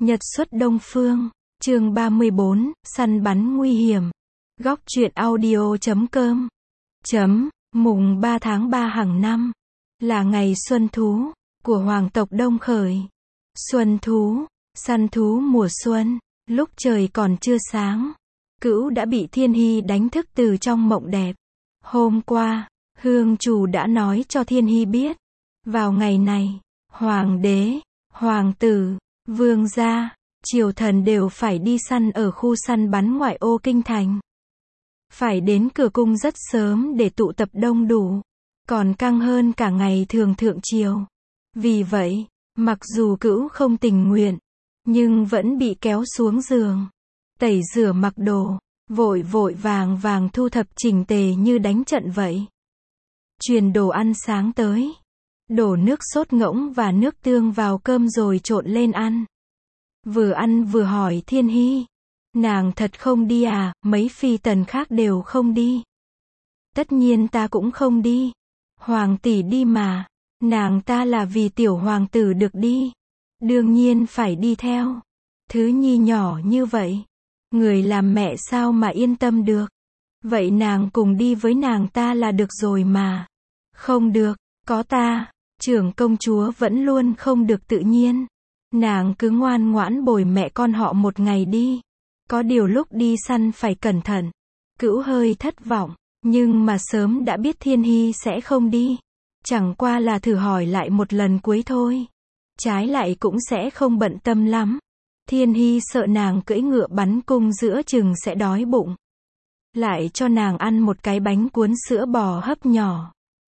Nhật xuất Đông Phương, chương 34, săn bắn nguy hiểm. Góc truyện audio.com. Mùng 3 tháng 3 hàng năm, là ngày xuân thú, của hoàng tộc Đông Khởi. Xuân thú, săn thú mùa xuân, lúc trời còn chưa sáng, Cữu đã bị Thiên Hy đánh thức từ trong mộng đẹp. Hôm qua, Hương chủ đã nói cho Thiên Hy biết, vào ngày này, hoàng đế, hoàng tử, vương gia, triều thần đều phải đi săn ở khu săn bắn ngoại ô kinh thành. Phải đến cửa cung rất sớm để tụ tập đông đủ, còn căng hơn cả ngày thường thượng triều. Vì vậy, mặc dù Cữu không tình nguyện, nhưng vẫn bị kéo xuống giường, tẩy rửa mặc đồ, vội vội vàng vàng thu thập chỉnh tề như đánh trận vậy. Truyền đồ ăn sáng tới, đổ nước sốt ngỗng và nước tương vào cơm rồi trộn lên ăn. Vừa ăn vừa hỏi Thiên Hy, nàng thật không đi à, mấy phi tần khác đều không đi. Tất nhiên ta cũng không đi. Hoàng tỷ đi mà, nàng ta là vì tiểu hoàng tử được đi, đương nhiên phải đi theo. Thứ nhi nhỏ như vậy, người làm mẹ sao mà yên tâm được. Vậy nàng cùng đi với nàng ta là được rồi mà. Không được, có ta, trưởng công chúa vẫn luôn không được tự nhiên. Nàng cứ ngoan ngoãn bồi mẹ con họ một ngày đi. Có điều lúc đi săn phải cẩn thận. Cữu hơi thất vọng, nhưng mà sớm đã biết Thiên Hy sẽ không đi. Chẳng qua là thử hỏi lại một lần cuối thôi. Trái lại cũng sẽ không bận tâm lắm. Thiên Hy sợ nàng cưỡi ngựa bắn cung giữa chừng sẽ đói bụng. Lại cho nàng ăn một cái bánh cuốn sữa bò hấp nhỏ.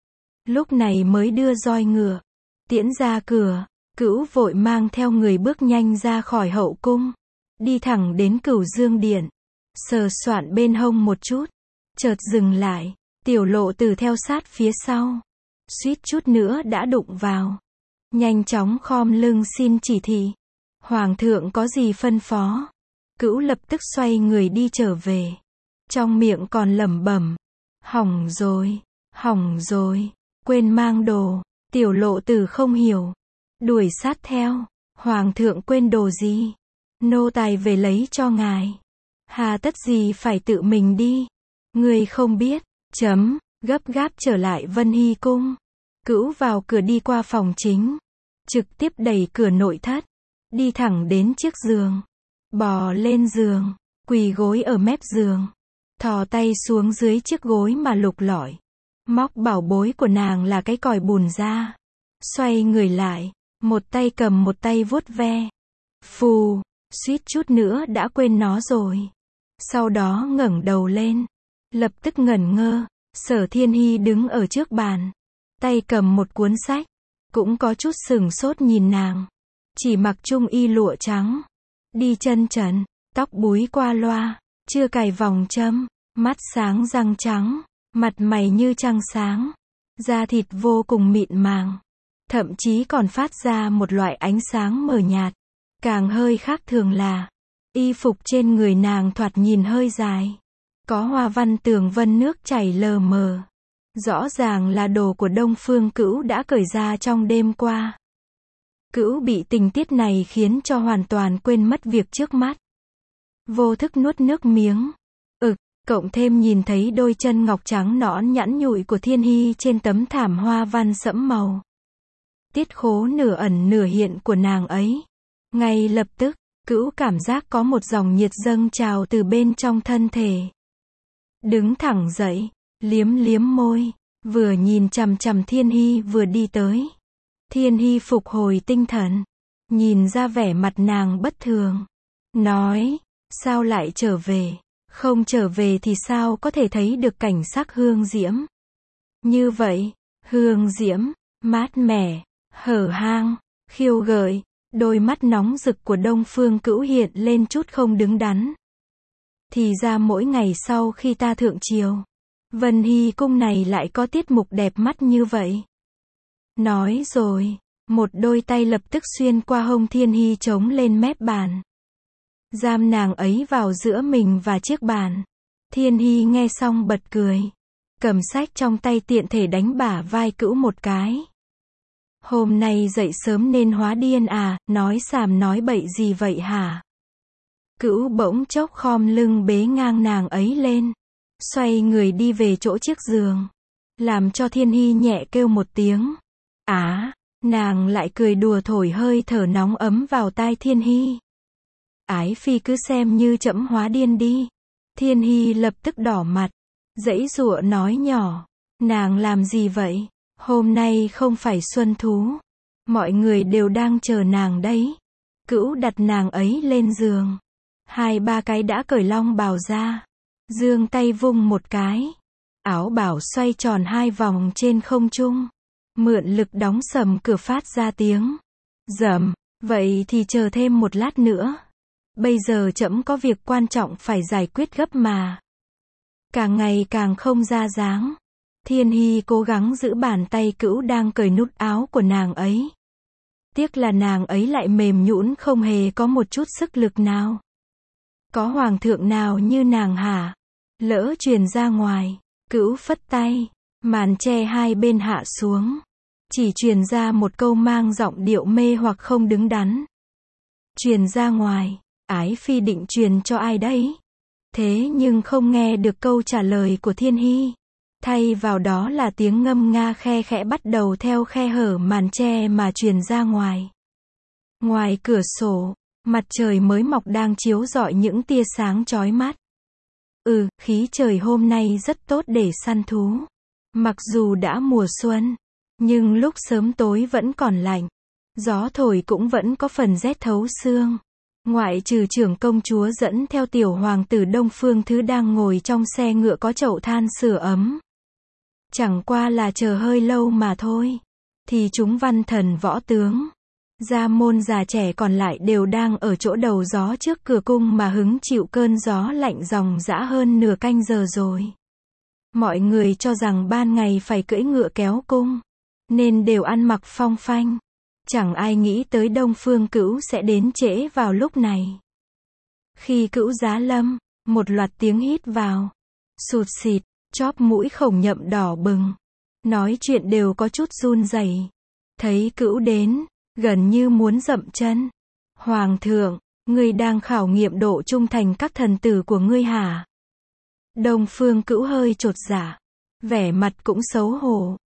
Lúc này mới đưa roi ngựa tiễn ra cửa. Cữu vội mang theo người bước nhanh ra khỏi hậu cung, đi thẳng đến Cửu Dương Điện, sờ soạn bên hông một chút, chợt dừng lại. Tiểu Lộ Tử theo sát phía sau, suýt chút nữa đã đụng vào, nhanh chóng khom lưng xin chỉ thị. Hoàng thượng có gì phân phó? Cữu lập tức xoay người đi trở về, trong miệng còn lẩm bẩm, hỏng rồi, quên mang đồ. Tiểu Lộ Tử không hiểu, đuổi sát theo, hoàng thượng quên đồ gì? Nô tài về lấy cho ngài. Hà tất gì phải tự mình đi? Người không biết, gấp gáp trở lại Vân Hy cung. Cữu vào cửa đi qua phòng chính, trực tiếp đẩy cửa nội thất, đi thẳng đến chiếc giường, bò lên giường, quỳ gối ở mép giường, thò tay xuống dưới chiếc gối mà lục lọi, móc bảo bối của nàng là cái còi bùn ra, xoay người lại, một tay cầm một tay vuốt ve. Phù, suýt chút nữa đã quên nó rồi. Sau đó ngẩng đầu lên, lập tức ngẩn ngơ. Sở Thiên Hy đứng ở trước bàn, tay cầm một cuốn sách, cũng có chút sửng sốt nhìn nàng. Chỉ mặc trung y lụa trắng, đi chân trần, tóc búi qua loa, chưa cài vòng châm, mắt sáng răng trắng, mặt mày như trăng sáng, da thịt vô cùng mịn màng, thậm chí còn phát ra một loại ánh sáng mờ nhạt. Càng hơi khác thường là, y phục trên người nàng thoạt nhìn hơi dài, có hoa văn tường vân nước chảy lờ mờ. Rõ ràng là đồ của Đông Phương Cữu đã cởi ra trong đêm qua. Cữu bị tình tiết này khiến cho hoàn toàn quên mất việc trước mắt. Vô thức nuốt nước miếng. Cộng thêm nhìn thấy đôi chân ngọc trắng nõn nhẵn nhụi của Thiên Hy trên tấm thảm hoa văn sẫm màu. Tiết khố nửa ẩn nửa hiện của nàng ấy. Ngay lập tức, Cữu cảm giác có một dòng nhiệt dâng trào từ bên trong thân thể. Đứng thẳng dậy, liếm liếm môi, vừa nhìn chằm chằm Thiên Hy vừa đi tới. Thiên Hy phục hồi tinh thần, nhìn ra vẻ mặt nàng bất thường, nói, sao lại trở về? Không trở về thì sao có thể thấy được cảnh sắc hương diễm như vậy? Hương diễm, mát mẻ, hở hang, khiêu gợi. Đôi mắt nóng rực của Đông Phương Cữu hiện lên chút không đứng đắn. Thì ra mỗi ngày sau khi ta thượng triều, Vân Hy cung này lại có tiết mục đẹp mắt như vậy. Nói rồi, một đôi tay lập tức xuyên qua hông Thiên Hy chống lên mép bàn, giam nàng ấy vào giữa mình và chiếc bàn. Thiên Hy nghe xong bật cười, cầm sách trong tay tiện thể đánh bả vai Cữu một cái. Hôm nay dậy sớm nên hóa điên à, nói xàm nói bậy gì vậy hả? Cữu bỗng chốc khom lưng bế ngang nàng ấy lên. Xoay người đi về chỗ chiếc giường. Làm cho Thiên Hy nhẹ kêu một tiếng. Nàng lại cười đùa thổi hơi thở nóng ấm vào tai Thiên Hy. Ái phi cứ xem như trẫm hóa điên đi. Thiên Hy lập tức đỏ mặt. Giãy giụa nói nhỏ. Nàng làm gì vậy? Hôm nay không phải xuân thú. Mọi người đều đang chờ nàng đấy. Cữu đặt nàng ấy lên giường. 2-3 cái đã cởi long bào ra. Giương tay vung một cái. Áo bào xoay tròn 2 vòng trên không trung. Mượn lực đóng sầm cửa phát ra tiếng rầm. Vậy thì chờ thêm một lát nữa. Bây giờ trẫm có việc quan trọng phải giải quyết gấp mà. Càng ngày càng không ra dáng. Thiên Hy cố gắng giữ bàn tay Cữu đang cởi nút áo của nàng ấy. Tiếc là nàng ấy lại mềm nhũn không hề có một chút sức lực nào. Có hoàng thượng nào như nàng hả? Lỡ truyền ra ngoài. Cữu phất tay. Màn che hai bên hạ xuống. Chỉ truyền ra một câu mang giọng điệu mê hoặc không đứng đắn. Truyền ra ngoài. Ái phi định truyền cho ai đấy? Thế nhưng không nghe được câu trả lời của Thiên Hy. Thay vào đó là tiếng ngâm nga khe khẽ bắt đầu theo khe hở màn che mà truyền ra ngoài. Ngoài cửa sổ, mặt trời mới mọc đang chiếu rọi những tia sáng chói mắt. Khí trời hôm nay rất tốt để săn thú. Mặc dù đã mùa xuân, nhưng lúc sớm tối vẫn còn lạnh. Gió thổi cũng vẫn có phần rét thấu xương. Ngoại trừ trưởng công chúa dẫn theo tiểu hoàng tử Đông Phương Thứ đang ngồi trong xe ngựa có chậu than sưởi ấm. Chẳng qua là chờ hơi lâu mà thôi. Thì chúng văn thần võ tướng, gia môn già trẻ còn lại đều đang ở chỗ đầu gió trước cửa cung mà hứng chịu cơn gió lạnh ròng rã hơn nửa canh giờ rồi. Mọi người cho rằng ban ngày phải cưỡi ngựa kéo cung, nên đều ăn mặc phong phanh. Chẳng ai nghĩ tới Đông Phương Cữu sẽ đến trễ vào lúc này. Khi Cữu giá lâm, một loạt tiếng hít vào. Sụt xịt, chóp mũi Khổng Nhậm đỏ bừng. Nói chuyện đều có chút run rẩy. Thấy Cữu đến, gần như muốn dậm chân. Hoàng thượng, ngươi đang khảo nghiệm độ trung thành các thần tử của ngươi hả? Đông Phương Cữu hơi chột dạ, vẻ mặt cũng xấu hổ.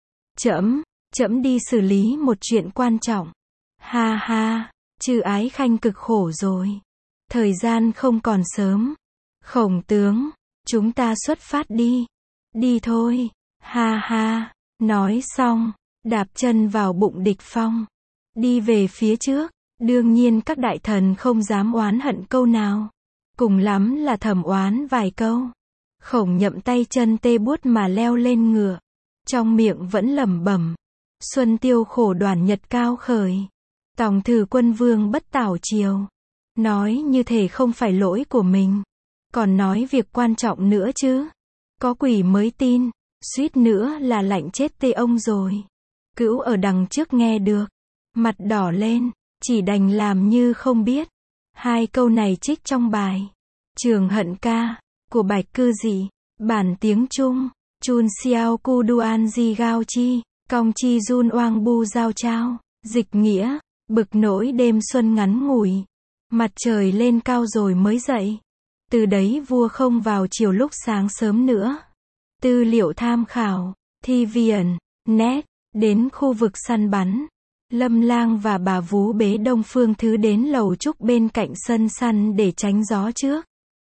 Trẫm đi xử lý một chuyện quan trọng. Ha ha, Trư Ái Khanh cực khổ rồi. Thời gian không còn sớm. Khổng tướng, chúng ta xuất phát đi. Đi thôi. Ha ha. Nói xong, đạp chân vào bụng địch phong. Đi về phía trước. Đương nhiên các đại thần không dám oán hận câu nào. Cùng lắm là thầm oán vài câu. Khổng Nhậm tay chân tê buốt mà leo lên ngựa. Trong miệng vẫn lẩm bẩm. Xuân tiêu khổ đoàn nhật cao khởi. Tòng thử quân vương bất tảo triều. Nói như thể không phải lỗi của mình. Còn nói việc quan trọng nữa chứ. Có quỷ mới tin. Suýt nữa là lạnh chết tê ông rồi. Cữu ở đằng trước nghe được. Mặt đỏ lên. Chỉ đành làm như không biết. Hai câu này trích trong bài Trường Hận Ca của Bạch Cư Dị. Bản tiếng Trung. Chun xiao cu duan di gao chi. Cong chi jun oang bu giao trao. Dịch nghĩa. Bực nỗi đêm xuân ngắn ngủi. Mặt trời lên cao rồi mới dậy. Từ đấy vua không vào chiều lúc sáng sớm nữa. Tư liệu tham khảo. TVN, net. Đến khu vực săn bắn. Lâm Lang và bà vú bế Đông Phương Thứ đến lầu trúc bên cạnh sân săn để tránh gió trước.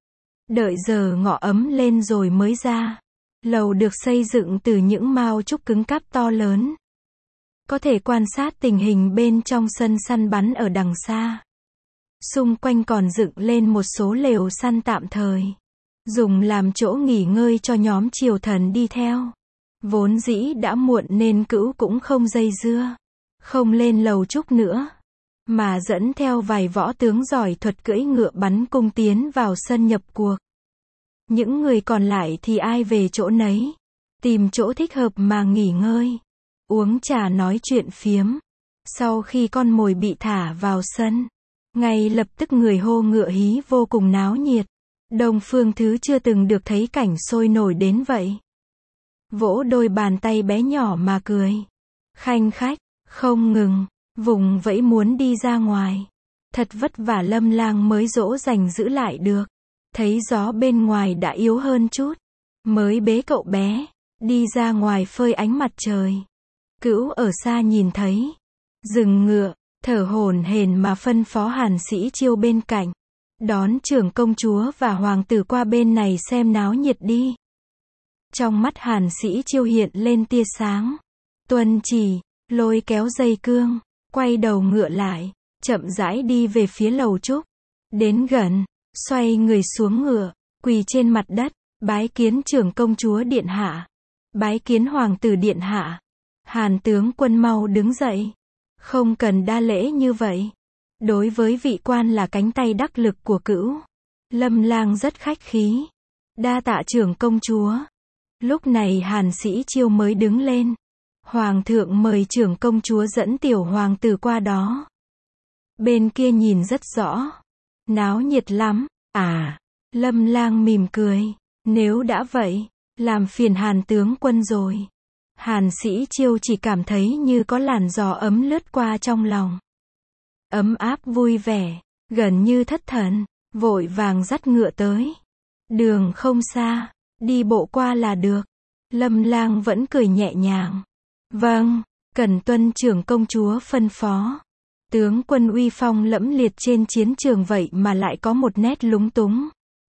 Đợi giờ ngọ ấm lên rồi mới ra. Lầu được xây dựng từ những mao trúc cứng cáp to lớn. Có thể quan sát tình hình bên trong sân săn bắn ở đằng xa. Xung quanh còn dựng lên một số lều săn tạm thời. Dùng làm chỗ nghỉ ngơi cho nhóm triều thần đi theo. Vốn dĩ đã muộn nên Cữu cũng không dây dưa. Không lên lầu trúc nữa. Mà dẫn theo vài võ tướng giỏi thuật cưỡi ngựa bắn cung tiến vào sân nhập cuộc. Những người còn lại thì ai về chỗ nấy. Tìm chỗ thích hợp mà nghỉ ngơi. Uống trà nói chuyện phiếm. Sau khi con mồi bị thả vào sân, ngay lập tức người hô ngựa hí vô cùng náo nhiệt. Đông Phương Thứ chưa từng được thấy cảnh sôi nổi đến vậy. Vỗ đôi bàn tay bé nhỏ mà cười. Khanh khách, không ngừng, vùng vẫy muốn đi ra ngoài. Thật vất vả Lâm Lang mới dỗ dành giữ lại được. Thấy gió bên ngoài đã yếu hơn chút, mới bế cậu bé, đi ra ngoài phơi ánh mặt trời. Cữu ở xa nhìn thấy, dừng ngựa, thở hổn hển mà phân phó Hàn Sĩ Chiêu bên cạnh. Đón trưởng công chúa và hoàng tử qua bên này xem náo nhiệt đi. Trong mắt Hàn Sĩ Chiêu hiện lên tia sáng. Tuân chỉ, lôi kéo dây cương, quay đầu ngựa lại, chậm rãi đi về phía lầu trúc. Đến gần, xoay người xuống ngựa, quỳ trên mặt đất, bái kiến trưởng công chúa điện hạ. Bái kiến hoàng tử điện hạ. Hàn tướng quân mau đứng dậy. Không cần đa lễ như vậy. Đối với vị quan là cánh tay đắc lực của Cữu, Lâm Lang rất khách khí. Đa tạ trưởng công chúa. Lúc này Hàn Sĩ Chiêu mới đứng lên. Hoàng thượng mời trưởng công chúa dẫn tiểu hoàng tử qua đó. Bên kia nhìn rất rõ. Náo nhiệt lắm. À, Lâm Lang mỉm cười. Nếu đã vậy, làm phiền Hàn tướng quân rồi. Hàn Sĩ Chiêu chỉ cảm thấy như có làn gió ấm lướt qua trong lòng. Ấm áp vui vẻ, gần như thất thần, vội vàng dắt ngựa tới. Đường không xa, đi bộ qua là được. Lâm Lang vẫn cười nhẹ nhàng. Vâng, cần tuân trưởng công chúa phân phó. Tướng quân uy phong lẫm liệt trên chiến trường vậy mà lại có một nét lúng túng.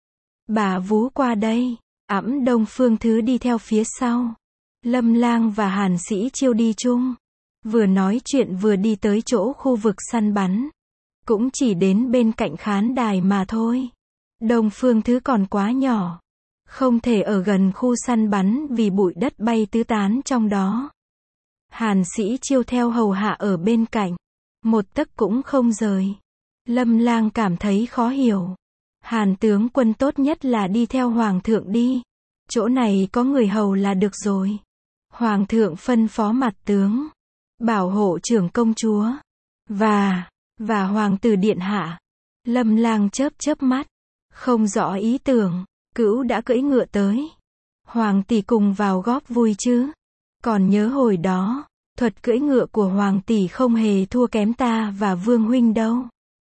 Bà vú qua đây, ẵm Đông Phương Thứ đi theo phía sau. Lâm Lang và Hàn Sĩ Chiêu đi chung. Vừa nói chuyện vừa đi tới chỗ khu vực săn bắn. Cũng chỉ đến bên cạnh khán đài mà thôi. Đông Phương Thứ còn quá nhỏ. Không thể ở gần khu săn bắn vì bụi đất bay tứ tán trong đó. Hàn Sĩ Chiêu theo hầu hạ ở bên cạnh. Một tấc cũng không rời. Lâm Lang cảm thấy khó hiểu. Hàn tướng quân tốt nhất là đi theo hoàng thượng đi. Chỗ này có người hầu là được rồi. Hoàng thượng phân phó mặt tướng. Bảo hộ trưởng công chúa. Và hoàng tử điện hạ. Lâm Lang chớp chớp mắt. Không rõ ý tưởng. Cữu đã cưỡi ngựa tới. Hoàng tỷ cùng vào góp vui chứ. Còn nhớ hồi đó, thuật cưỡi ngựa của hoàng tỷ không hề thua kém ta và Vương huynh đâu.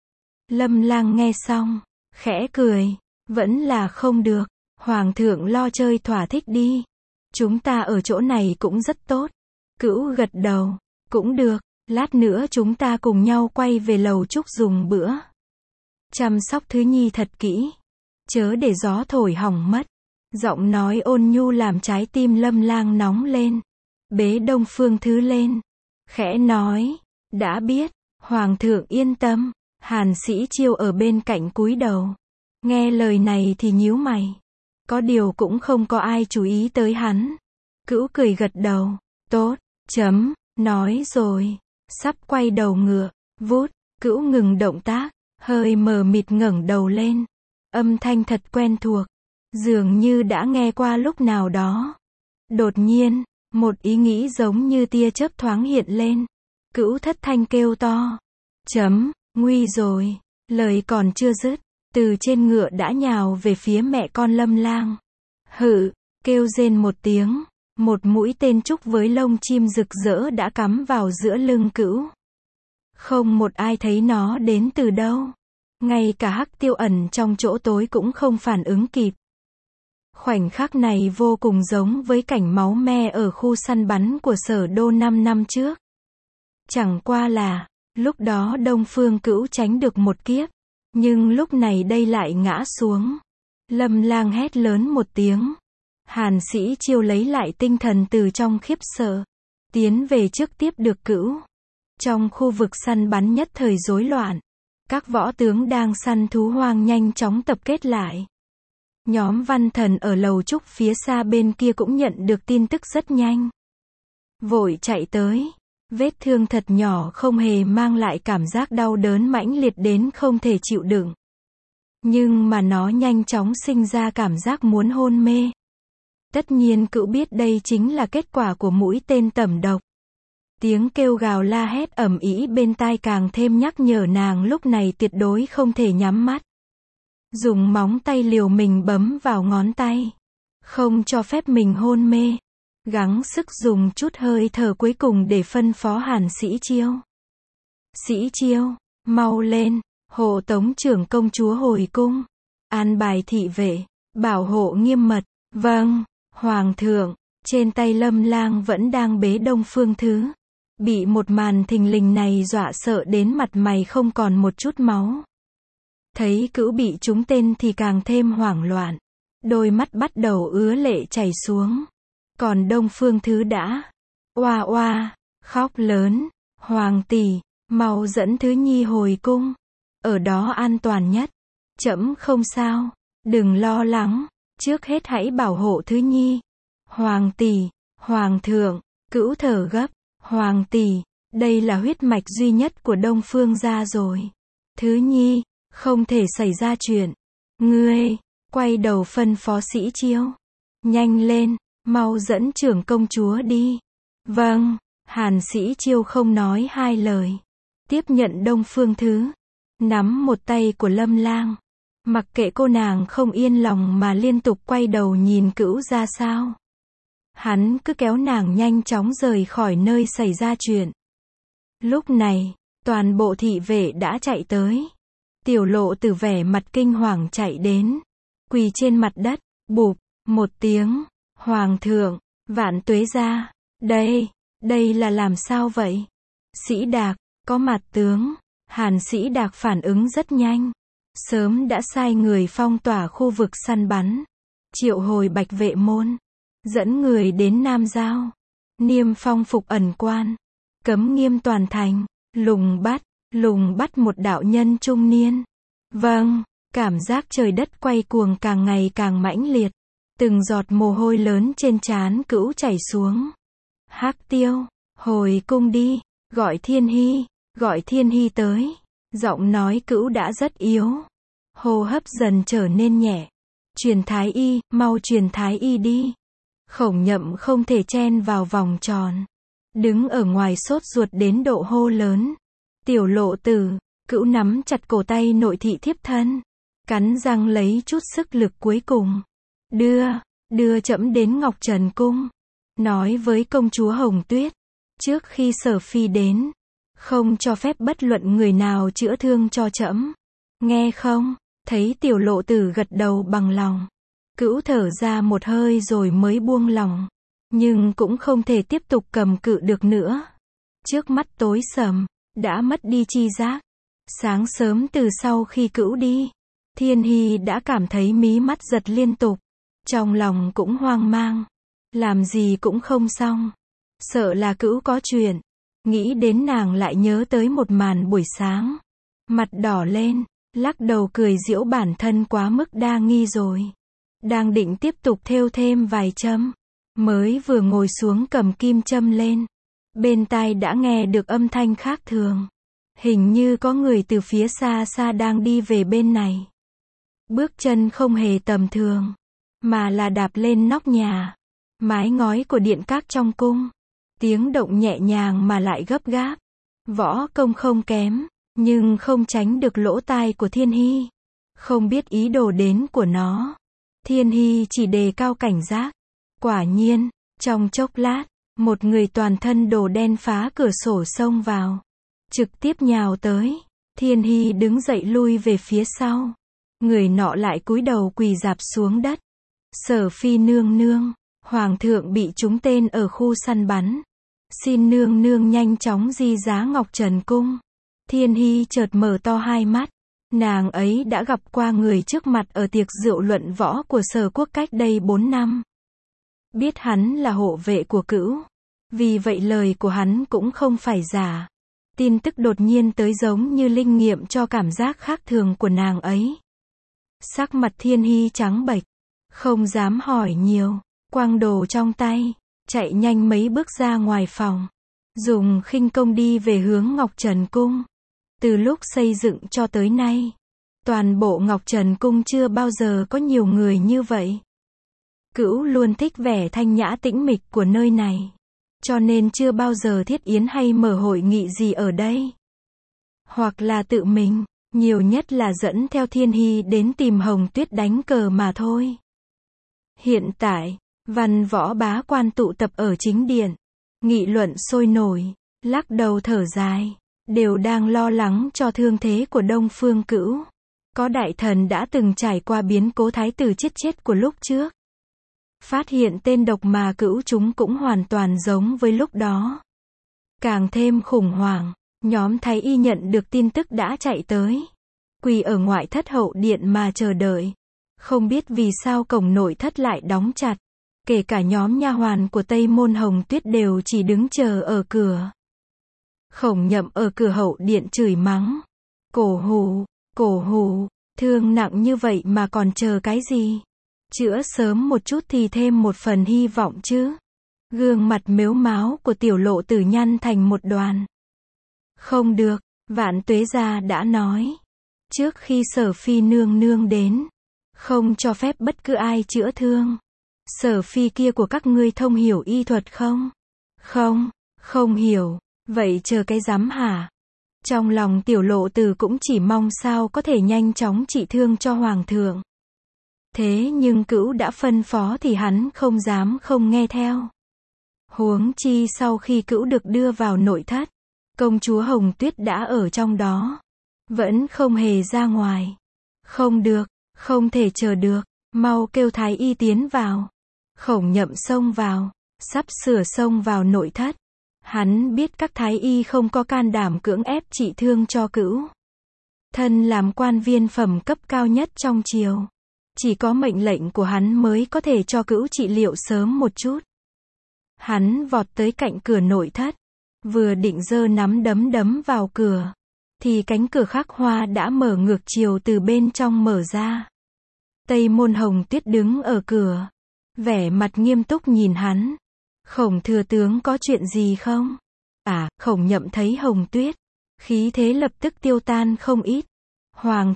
Lâm Lang nghe xong, khẽ cười. Vẫn là không được. Hoàng thượng lo chơi thỏa thích đi. Chúng ta ở chỗ này cũng rất tốt. Cữu gật đầu. Cũng được, lát nữa chúng ta cùng nhau quay về lầu trúc dùng bữa. Chăm sóc Thứ Nhi thật kỹ. Chớ để gió thổi hỏng mất. Giọng nói ôn nhu làm trái tim Lâm Lang nóng lên. Bế Đông Phương Thứ lên. Khẽ nói. Đã biết, hoàng thượng yên tâm. Hàn Sĩ Chiêu ở bên cạnh cúi đầu. Nghe lời này thì nhíu mày. Có điều cũng không có ai chú ý tới hắn. Cữu cười gật đầu. Tốt, chấm. Nói rồi, sắp quay đầu ngựa, vút, Cữu ngừng động tác, hơi mờ mịt ngẩng đầu lên. Âm thanh thật quen thuộc, dường như đã nghe qua lúc nào đó. Đột nhiên, một ý nghĩ giống như tia chớp thoáng hiện lên. Cữu thất thanh kêu to. Chấm, nguy rồi. Lời còn chưa dứt, từ trên ngựa đã nhào về phía mẹ con Lâm Lang. Hự, kêu rên một tiếng. Một mũi tên trúc với lông chim rực rỡ đã cắm vào giữa lưng Cữu. Không một ai thấy nó đến từ đâu. Ngay cả Hắc Tiêu ẩn trong chỗ tối cũng không phản ứng kịp. Khoảnh khắc này vô cùng giống với cảnh máu me ở khu săn bắn của Sở Đô 5 năm trước. Chẳng qua là, lúc đó Đông Phương Cữu tránh được một kiếp. Nhưng lúc này đây lại ngã xuống. Lâm Lang hét lớn một tiếng. Hàn Sĩ Chiêu lấy lại tinh thần từ trong khiếp sợ. Tiến về trước tiếp được Cữu. Trong khu vực săn bắn nhất thời rối loạn. Các võ tướng đang săn thú hoang nhanh chóng tập kết lại. Nhóm văn thần ở lầu trúc phía xa bên kia cũng nhận được tin tức rất nhanh. Vội chạy tới. Vết thương thật nhỏ không hề mang lại cảm giác đau đớn mãnh liệt đến không thể chịu đựng. Nhưng mà nó nhanh chóng sinh ra cảm giác muốn hôn mê. Tất nhiên Cữu biết đây chính là kết quả của mũi tên tẩm độc. Tiếng kêu gào la hét ầm ĩ bên tai càng thêm nhắc nhở nàng lúc này tuyệt đối không thể nhắm mắt. Dùng móng tay liều mình bấm vào ngón tay. Không cho phép mình hôn mê. gắng sức dùng chút hơi thở cuối cùng để phân phó Hàn Sĩ Chiêu. Sĩ Chiêu, mau lên, hộ tống trưởng công chúa hồi cung, an bài thị vệ, bảo hộ nghiêm mật. Vâng, Hoàng thượng. Trên tay Lâm Lang vẫn đang bế Đông Phương Thứ. Bị một màn thình lình này dọa sợ đến mặt mày không còn một chút máu. Thấy Cữu bị trúng tên thì càng thêm hoảng loạn. Đôi mắt bắt đầu ứa lệ chảy xuống. Còn Đông Phương Thứ đã oa oa, khóc lớn. Hoàng tỷ, mau dẫn Thứ Nhi hồi cung. Ở đó an toàn nhất. Trẫm không sao, đừng lo lắng. Trước hết hãy bảo hộ Thứ Nhi. Hoàng tỷ, Hoàng thượng. Cữu thở gấp. Hoàng tỷ, đây là huyết mạch duy nhất của Đông Phương gia rồi. Thứ Nhi, không thể xảy ra chuyện. Ngươi, quay đầu phân phó Sĩ Chiêu. Nhanh lên, mau dẫn trưởng công chúa đi. Vâng, Hàn Sĩ Chiêu không nói hai lời. Tiếp nhận Đông Phương Thứ. Nắm một tay của Lâm Lang. Mặc kệ cô nàng không yên lòng mà liên tục quay đầu nhìn Cữu ra sao. Hắn cứ kéo nàng nhanh chóng rời khỏi nơi xảy ra chuyện. Lúc này, toàn bộ thị vệ đã chạy tới. Tiểu Lộ Tử vẻ mặt kinh hoàng chạy đến. Quỳ trên mặt đất, bụp, một tiếng. Hoàng thượng, vạn tuế gia. Đây là làm sao vậy? Sĩ Đạc, có mặt tướng. Hàn Sĩ Đạc phản ứng rất nhanh. Sớm đã sai người phong tỏa khu vực săn bắn. Triệu hồi bạch vệ môn. Dẫn người đến Nam Giao. Niêm phong phục ẩn quan. Cấm nghiêm toàn thành. Lùng bắt một đạo nhân trung niên. Vâng, cảm giác trời đất quay cuồng càng ngày càng mãnh liệt. Từng giọt mồ hôi lớn trên trán Cữu chảy xuống. Hắc Tiêu, hồi cung đi, gọi Thiên Hy tới. Giọng nói Cữu đã rất yếu. Hô hấp dần trở nên nhẹ. Truyền thái y, mau truyền thái y đi. Khổng Nhậm không thể chen vào vòng tròn. Đứng ở ngoài sốt ruột đến độ hô lớn. Tiểu Lộ Tử. Cữu nắm chặt cổ tay nội thị thiếp thân. Cắn răng lấy chút sức lực cuối cùng. Đưa trẫm đến Ngọc Trần Cung. Nói với công chúa Hồng Tuyết. Trước khi Sở Phi đến. Không cho phép bất luận người nào chữa thương cho trẫm. Nghe không? Thấy Tiểu Lộ Tử gật đầu bằng lòng. Cữu thở ra một hơi rồi mới buông lòng. Nhưng cũng không thể tiếp tục cầm cự được nữa. Trước mắt tối sầm. Đã mất đi chi giác. Sáng sớm từ sau khi Cữu đi. Thiên Hy đã cảm thấy mí mắt giật liên tục. Trong lòng cũng hoang mang. Làm gì cũng không xong. Sợ là Cữu có chuyện. Nghĩ đến nàng lại nhớ tới một màn buổi sáng. Mặt đỏ lên. Lắc đầu cười giễu bản thân quá mức đa nghi rồi. Đang định tiếp tục thêu thêm vài châm. Mới vừa ngồi xuống cầm kim châm lên. Bên tai đã nghe được âm thanh khác thường. Hình như có người từ phía xa xa đang đi về bên này. Bước chân không hề tầm thường. Mà là đạp lên nóc nhà. Mái ngói của điện các trong cung. Tiếng động nhẹ nhàng mà lại gấp gáp. Võ công không kém. Nhưng không tránh được lỗ tai của Thiên Hy. Không biết ý đồ đến của nó. Thiên Hy chỉ đề cao cảnh giác. Quả nhiên, trong chốc lát, một người toàn thân đồ đen phá cửa sổ xông vào. Trực tiếp nhào tới. Thiên Hy đứng dậy lui về phía sau. Người nọ lại cúi đầu quỳ rạp xuống đất. Sở Phi nương nương, Hoàng thượng bị trúng tên ở khu săn bắn. Xin nương nương nhanh chóng di giá Ngọc Trần Cung. Thiên Hy chợt mở to hai mắt. Nàng ấy đã gặp qua người trước mặt ở tiệc rượu luận võ của Sở Quốc cách đây 4 năm. Biết hắn là hộ vệ của Cữu. Vì vậy lời của hắn cũng không phải giả. Tin tức đột nhiên tới giống như linh nghiệm cho cảm giác khác thường của nàng ấy. Sắc mặt Thiên Hy trắng bệch. Không dám hỏi nhiều. Quăng đồ trong tay. Chạy nhanh mấy bước ra ngoài phòng. Dùng khinh công đi về hướng Ngọc Trần Cung. Từ lúc xây dựng cho tới nay. Toàn bộ Ngọc Trần Cung chưa bao giờ có nhiều người như vậy. Cữu luôn thích vẻ thanh nhã tĩnh mịch của nơi này. Cho nên chưa bao giờ thiết yến hay mở hội nghị gì ở đây. Hoặc là tự mình, nhiều nhất là dẫn theo Thiên Hy đến tìm Hồng Tuyết đánh cờ mà thôi. Hiện tại, Văn võ bá quan tụ tập ở chính điện, nghị luận sôi nổi, lắc đầu thở dài, đều đang lo lắng cho thương thế của Đông Phương Cữu. Có đại thần đã từng trải qua biến cố thái tử chết của lúc trước. Phát hiện tên độc mà Cữu chúng cũng hoàn toàn giống với lúc đó. Càng thêm khủng hoảng, nhóm thái y nhận được tin tức đã chạy tới. Quỳ ở ngoại thất hậu điện mà chờ đợi. Không biết vì sao cổng nội thất lại đóng chặt. Kể cả nhóm nha hoàn của Tây Môn Hồng Tuyết đều chỉ đứng chờ ở cửa. Khổng Nhậm ở cửa hậu điện chửi mắng. Cổ hủ, thương nặng như vậy mà còn chờ cái gì? Chữa sớm một chút thì thêm một phần hy vọng chứ. Gương mặt mếu máo của Tiểu Lộ Tử nhăn thành một đoàn. Không được, Vạn Tuế gia đã nói. Trước khi Sở Phi nương nương đến, không cho phép bất cứ ai chữa thương. Sở Phi kia của các ngươi thông hiểu y thuật không? Không hiểu, vậy chờ cái rắm hả? Trong lòng Tiểu Lộ Tử cũng chỉ mong sao có thể nhanh chóng trị thương cho Hoàng thượng. Thế nhưng Cữu đã phân phó thì hắn không dám không nghe theo. Huống chi sau khi Cữu được đưa vào nội thất, công chúa Hồng Tuyết đã ở trong đó. Vẫn không hề ra ngoài. Không được, không thể chờ được, mau kêu thái y tiến vào. Khổng Nhậm xông vào, sắp sửa xông vào nội thất. Hắn biết các thái y không có can đảm cưỡng ép trị thương cho Cữu. Thân làm quan viên phẩm cấp cao nhất trong triều. Chỉ có mệnh lệnh của hắn mới có thể cho Cữu trị liệu sớm một chút. Hắn vọt tới cạnh cửa nội thất. Vừa định giơ nắm đấm vào cửa. Thì cánh cửa khắc hoa đã mở ngược chiều từ bên trong mở ra. Tây Môn Hồng Tuyết đứng ở cửa. Vẻ mặt nghiêm túc nhìn hắn. Khổng thừa tướng có chuyện gì không? Khổng Nhậm thấy Hồng Tuyết. Khí thế lập tức tiêu tan không ít. Hoàng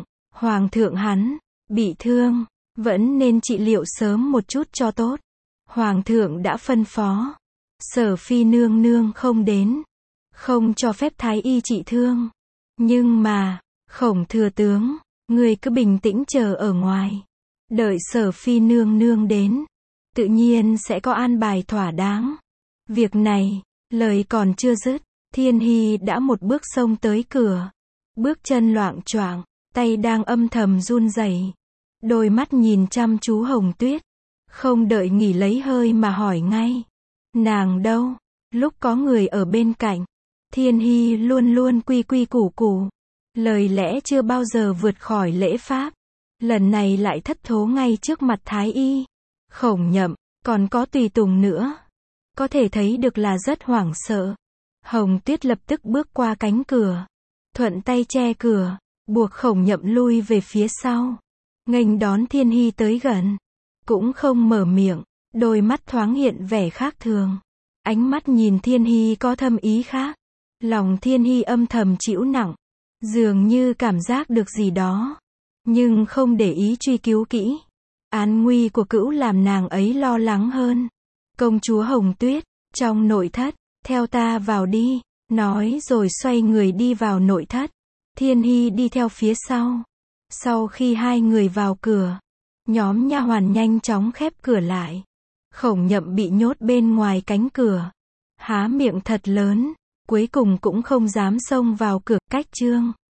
thượng hắn, bị thương, vẫn nên trị liệu sớm một chút cho tốt. Hoàng thượng đã phân phó. Sở Phi nương nương không đến. Không cho phép thái y trị thương. Nhưng mà, Khổng thừa tướng, người cứ bình tĩnh chờ ở ngoài. Đợi Sở Phi nương nương đến. Tự nhiên sẽ có an bài thỏa đáng. Việc này, lời còn chưa dứt, Thiên Hy đã một bước xông tới cửa. Bước chân loạng choạng, tay đang âm thầm run rẩy. Đôi mắt nhìn chăm chú Hồng Tuyết. Không đợi nghỉ lấy hơi mà hỏi ngay. Nàng đâu? Lúc có người ở bên cạnh, Thiên Hy luôn luôn quy quy củ củ. Lời lẽ chưa bao giờ vượt khỏi lễ pháp. Lần này lại thất thố ngay trước mặt thái y. Khổng Nhậm, còn có tùy tùng nữa. Có thể thấy được là rất hoảng sợ. Hồng Tuyết lập tức bước qua cánh cửa. Thuận tay che cửa, buộc Khổng Nhậm lui về phía sau. Nghênh đón Thiên Hy tới gần. Cũng không mở miệng, đôi mắt thoáng hiện vẻ khác thường. Ánh mắt nhìn Thiên Hy có thâm ý khác. Lòng Thiên Hy âm thầm chịu nặng. Dường như cảm giác được gì đó. Nhưng không để ý truy cứu kỹ. An nguy của Cữu làm nàng ấy lo lắng hơn. Công chúa Hồng Tuyết, trong nội thất, theo ta vào đi. Nói rồi xoay người đi vào nội thất. Thiên Hy đi theo phía sau. Sau khi hai người vào cửa, nhóm nha hoàn nhanh chóng khép cửa lại. Khổng Nhậm bị nhốt bên ngoài cánh cửa. Há miệng thật lớn, cuối cùng cũng không dám xông vào cửa. Cách chương